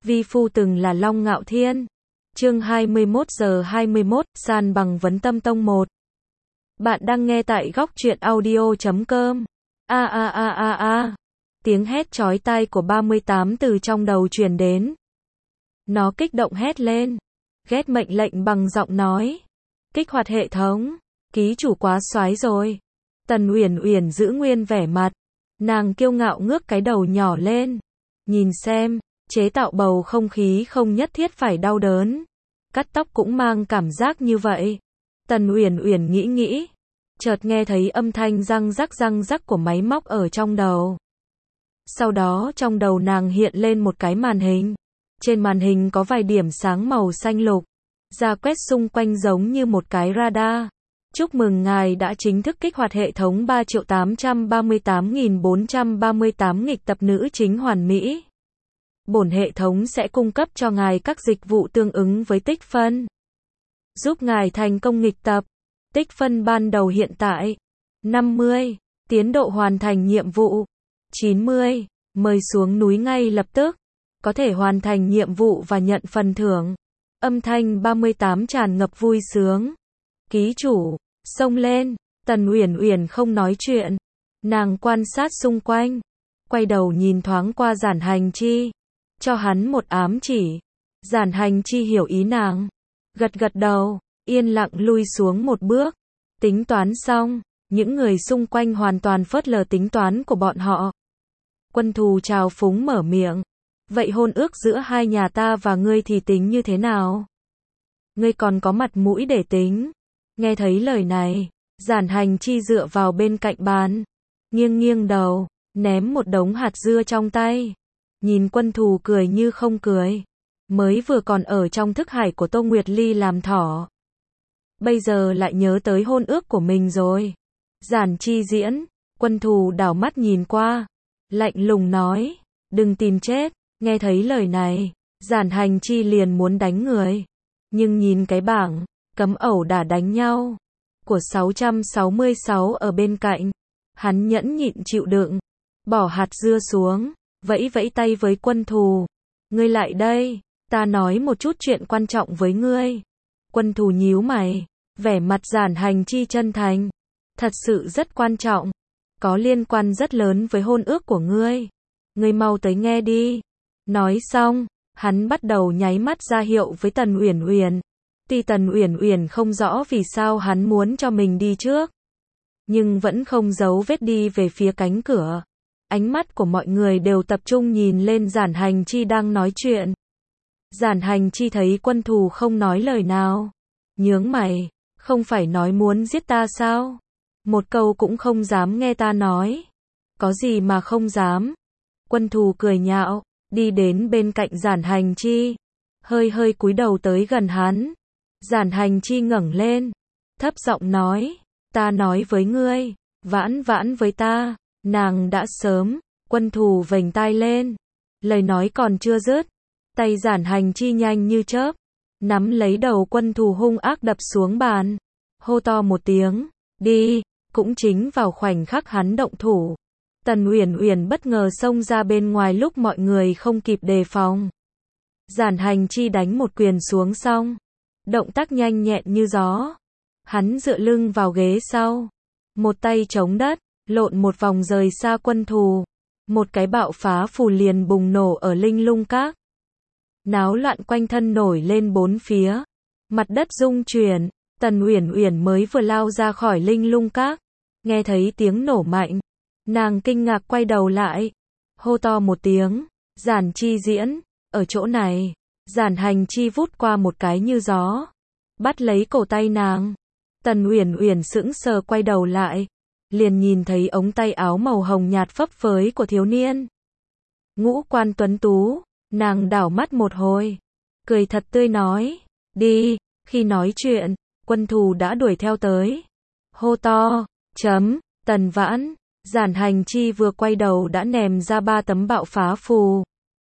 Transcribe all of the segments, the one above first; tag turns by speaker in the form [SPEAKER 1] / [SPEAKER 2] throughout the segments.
[SPEAKER 1] vi phu từng là Long Ngạo Thiên. Chương 21:21, san bằng vấn tâm tông 1. Bạn đang nghe tại góc truyện audio.com. Tiếng hét chói tai của 38 từ trong đầu truyền đến. Nó kích động hét lên. Ghét mệnh lệnh bằng giọng nói. Kích hoạt hệ thống. Ký chủ quá xoái rồi. Tần Uyển Uyển giữ nguyên vẻ mặt. Nàng kiêu ngạo ngước cái đầu nhỏ lên. Nhìn xem, chế tạo bầu không khí không nhất thiết phải đau đớn. Cắt tóc cũng mang cảm giác như vậy. Tần Uyển Uyển nghĩ. Chợt nghe thấy âm thanh răng rắc của máy móc ở trong đầu. Sau đó trong đầu nàng hiện lên một cái màn hình. Trên màn hình có vài điểm sáng màu xanh lục. Ra quét xung quanh giống như một cái radar. Chúc mừng ngài đã chính thức kích hoạt hệ thống 3.838.438 nghịch tập nữ chính hoàn mỹ. Bổn hệ thống sẽ cung cấp cho ngài các dịch vụ tương ứng với tích phân. Giúp ngài thành công nghịch tập. Tích phân ban đầu hiện tại 50. Tiến độ hoàn thành nhiệm vụ 90. Mời xuống núi ngay lập tức. Có thể hoàn thành nhiệm vụ và nhận phần thưởng. Âm thanh 38 tràn ngập vui sướng. Ký chủ, xông lên. Tần Uyển Uyển không nói chuyện. Nàng quan sát xung quanh. Quay đầu nhìn thoáng qua Giản Hành Chi. Cho hắn một ám chỉ. Giản Hành Chi hiểu ý nàng. Gật đầu, yên lặng lui xuống một bước. Tính toán xong, những người xung quanh hoàn toàn phớt lờ tính toán của bọn họ. Quân thù trào phúng mở miệng. Vậy hôn ước giữa hai nhà ta và ngươi thì tính như thế nào? Ngươi còn có mặt mũi để tính. Nghe thấy lời này, Giản Hành Chi dựa vào bên cạnh bàn. Nghiêng đầu, ném một đống hạt dưa trong tay. Nhìn quân thù cười như không cười. Mới vừa còn ở trong thức hải của Tô Nguyệt Ly làm thỏ. Bây giờ lại nhớ tới hôn ước của mình rồi. Giản Chi diễn, quân thù đảo mắt nhìn qua. Lạnh lùng nói, đừng tìm chết. Nghe thấy lời này, Giản Hành Chi liền muốn đánh người. Nhưng nhìn cái bảng, cấm ẩu đả đánh nhau. Của 666 ở bên cạnh. Hắn nhẫn nhịn chịu đựng. Bỏ hạt dưa xuống, vẫy tay với quân thù. Ngươi lại đây, ta nói một chút chuyện quan trọng với ngươi. Quân thù nhíu mày, vẻ mặt Giản Hành Chi chân thành. Thật sự rất quan trọng. Có liên quan rất lớn với hôn ước của ngươi. Ngươi mau tới nghe đi. Nói xong, hắn bắt đầu nháy mắt ra hiệu với Tần Uyển Uyển. Tuy Tần Uyển Uyển không rõ vì sao hắn muốn cho mình đi trước, nhưng vẫn không giấu vết đi về phía cánh cửa. Ánh mắt của mọi người đều tập trung nhìn lên Giản Hành Chi đang nói chuyện. Giản Hành Chi thấy quân thù không nói lời nào. Nhướng mày, không phải nói muốn giết ta sao? Một câu cũng không dám nghe ta nói. Có gì mà không dám? Quân thù cười nhạo, đi đến bên cạnh Giản Hành Chi. Hơi cúi đầu tới gần hắn. Giản Hành Chi ngẩng lên. Thấp giọng nói, ta nói với ngươi, vãn với ta. Nàng đã sớm. Quân thù vểnh tai lên. Lời nói còn chưa dứt. Tay Giản Hành Chi nhanh như chớp. Nắm lấy đầu quân thù hung ác đập xuống bàn. Hô to một tiếng. Đi. Cũng chính vào khoảnh khắc hắn động thủ. Tần Uyển Uyển bất ngờ xông ra bên ngoài lúc mọi người không kịp đề phòng. Giản Hành Chi đánh một quyền xuống xong. Động tác nhanh nhẹn như gió. Hắn dựa lưng vào ghế sau. Một tay chống đất. Lộn một vòng rời xa quân thù. Một cái bạo phá phù liền bùng nổ ở Linh Lung Các. Náo loạn quanh thân nổi lên bốn phía. Mặt đất rung chuyển. Tần Uyển Uyển mới vừa lao ra khỏi Linh Lung Các. Nghe thấy tiếng nổ mạnh. Nàng kinh ngạc quay đầu lại. Hô to một tiếng. Giản Chi diễn. Ở chỗ này. Giản Hành Chi vút qua một cái như gió. Bắt lấy cổ tay nàng. Tần Uyển Uyển sững sờ quay đầu lại. Liền nhìn thấy ống tay áo màu hồng nhạt phấp phới của thiếu niên. Ngũ quan tuấn tú. Nàng đảo mắt một hồi. Cười thật tươi nói. Đi. Khi nói chuyện, quân thù đã đuổi theo tới. Hô to. Tần vãn. Giản Hành Chi vừa quay đầu đã ném ra 3 tấm bạo phá phù.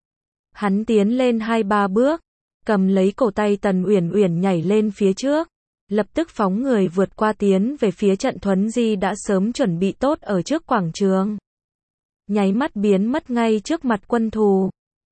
[SPEAKER 1] Hắn tiến lên 2-3 bước. Cầm lấy cổ tay Tần Uyển Uyển nhảy lên phía trước. Lập tức phóng người vượt qua tiến về phía trận thuấn di đã sớm chuẩn bị tốt ở trước quảng trường. Nháy mắt biến mất ngay trước mặt quân thù.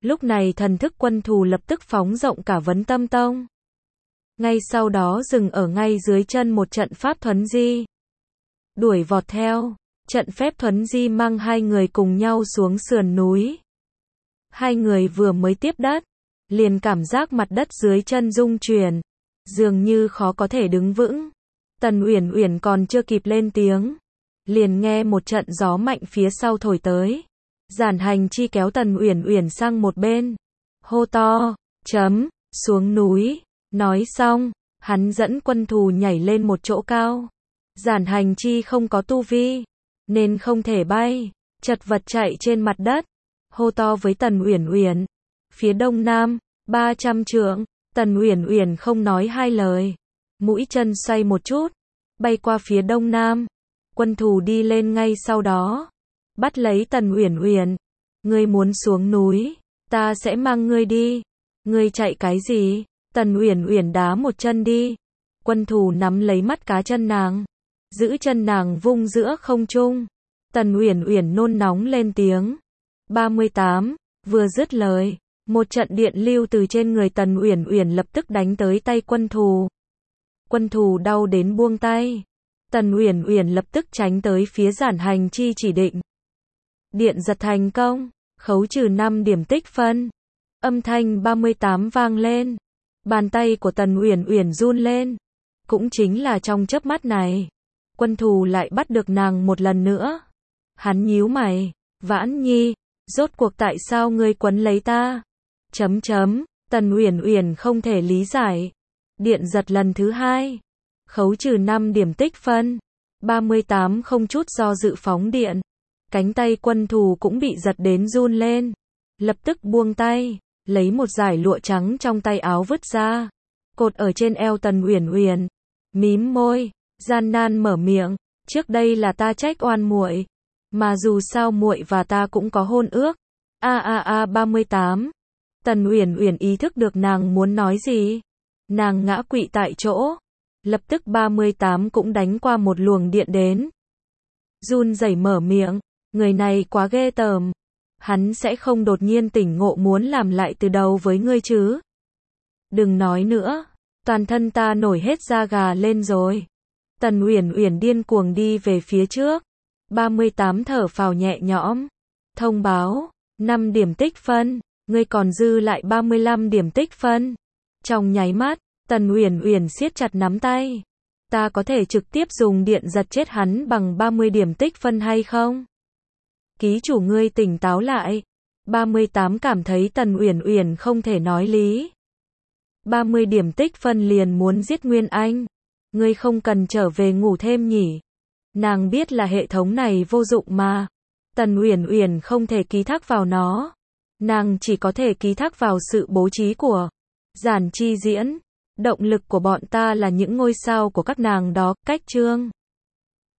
[SPEAKER 1] Lúc này thần thức quân thù lập tức phóng rộng cả Vấn Tâm Tông. Ngay sau đó dừng ở ngay dưới chân một trận pháp thuấn di. Đuổi vọt theo, trận phép thuấn di mang hai người cùng nhau xuống sườn núi. Hai người vừa mới tiếp đất, liền cảm giác mặt đất dưới chân rung chuyển, dường như khó có thể đứng vững. Tần Uyển Uyển còn chưa kịp lên tiếng, liền nghe một trận gió mạnh phía sau thổi tới. Giản Hành Chi kéo Tần Uyển Uyển sang một bên, hô to, xuống núi. Nói xong, hắn dẫn quân thù nhảy lên một chỗ cao. Giản Hành Chi không có tu vi, nên không thể bay, chật vật chạy trên mặt đất, hô to với Tần Uyển Uyển. Phía đông nam, 300 trượng, Tần Uyển Uyển không nói hai lời, mũi chân xoay một chút, bay qua phía đông nam. Quân thù đi lên ngay sau đó, bắt lấy Tần Uyển Uyển. Ngươi muốn xuống núi, ta sẽ mang ngươi đi. Ngươi chạy cái gì? Tần Uyển Uyển đá một chân đi. Quân thù nắm lấy mắt cá chân nàng, giữ chân nàng vung giữa không trung. Tần Uyển Uyển nôn nóng lên tiếng. 38, vừa dứt lời, một trận điện lưu từ trên người Tần Uyển Uyển lập tức đánh tới tay quân thù. Quân thù đau đến buông tay. Tần Uyển Uyển lập tức tránh tới phía Giản Hành Chi chỉ định. Điện giật thành công, khấu trừ 5 điểm tích phân. Âm thanh 38 vang lên. Bàn tay của Tần Uyển Uyển run lên. Cũng chính là trong chớp mắt này, quân thù lại bắt được nàng một lần nữa. Hắn nhíu mày, Vãn Nhi, rốt cuộc tại sao ngươi quấn lấy ta? Tần Uyển Uyển không thể lý giải. Điện giật lần thứ 2, khấu trừ 5 điểm tích phân. 38 không chút do dự phóng điện. Cánh tay quân thù cũng bị giật đến run lên. Lập tức buông tay, lấy một dải lụa trắng trong tay áo vứt ra, cột ở trên eo Tần Uyển Uyển. Mím môi, gian nan mở miệng, trước đây là ta trách oan muội, mà dù sao muội và ta cũng có hôn ước. 38. Tần Uyển Uyển ý thức được nàng muốn nói gì, nàng ngã quỵ tại chỗ. Lập tức 38 cũng đánh qua một luồng điện đến. Run rẩy mở miệng, người này quá ghê tởm. Hắn sẽ không đột nhiên tỉnh ngộ muốn làm lại từ đầu với ngươi chứ? Đừng nói nữa, toàn thân ta nổi hết da gà lên rồi. Tần Uyển Uyển điên cuồng đi về phía trước. 38 thở phào nhẹ nhõm. Thông báo, 5 điểm tích phân, ngươi còn dư lại 35 điểm tích phân. Trong nháy mắt, Tần Uyển Uyển siết chặt nắm tay. Ta có thể trực tiếp dùng điện giật chết hắn bằng 30 điểm tích phân hay không? Ký chủ ngươi tỉnh táo lại. 38 cảm thấy Tần Uyển Uyển không thể nói lý. 30 điểm tích phân liền muốn giết Nguyên Anh. Ngươi không cần trở về ngủ thêm nhỉ? Nàng biết là hệ thống này vô dụng mà. Tần Uyển Uyển không thể ký thác vào nó. Nàng chỉ có thể ký thác vào sự bố trí của Giản Chi Diễn. Động lực của bọn ta là những ngôi sao của các nàng đó. Cách chương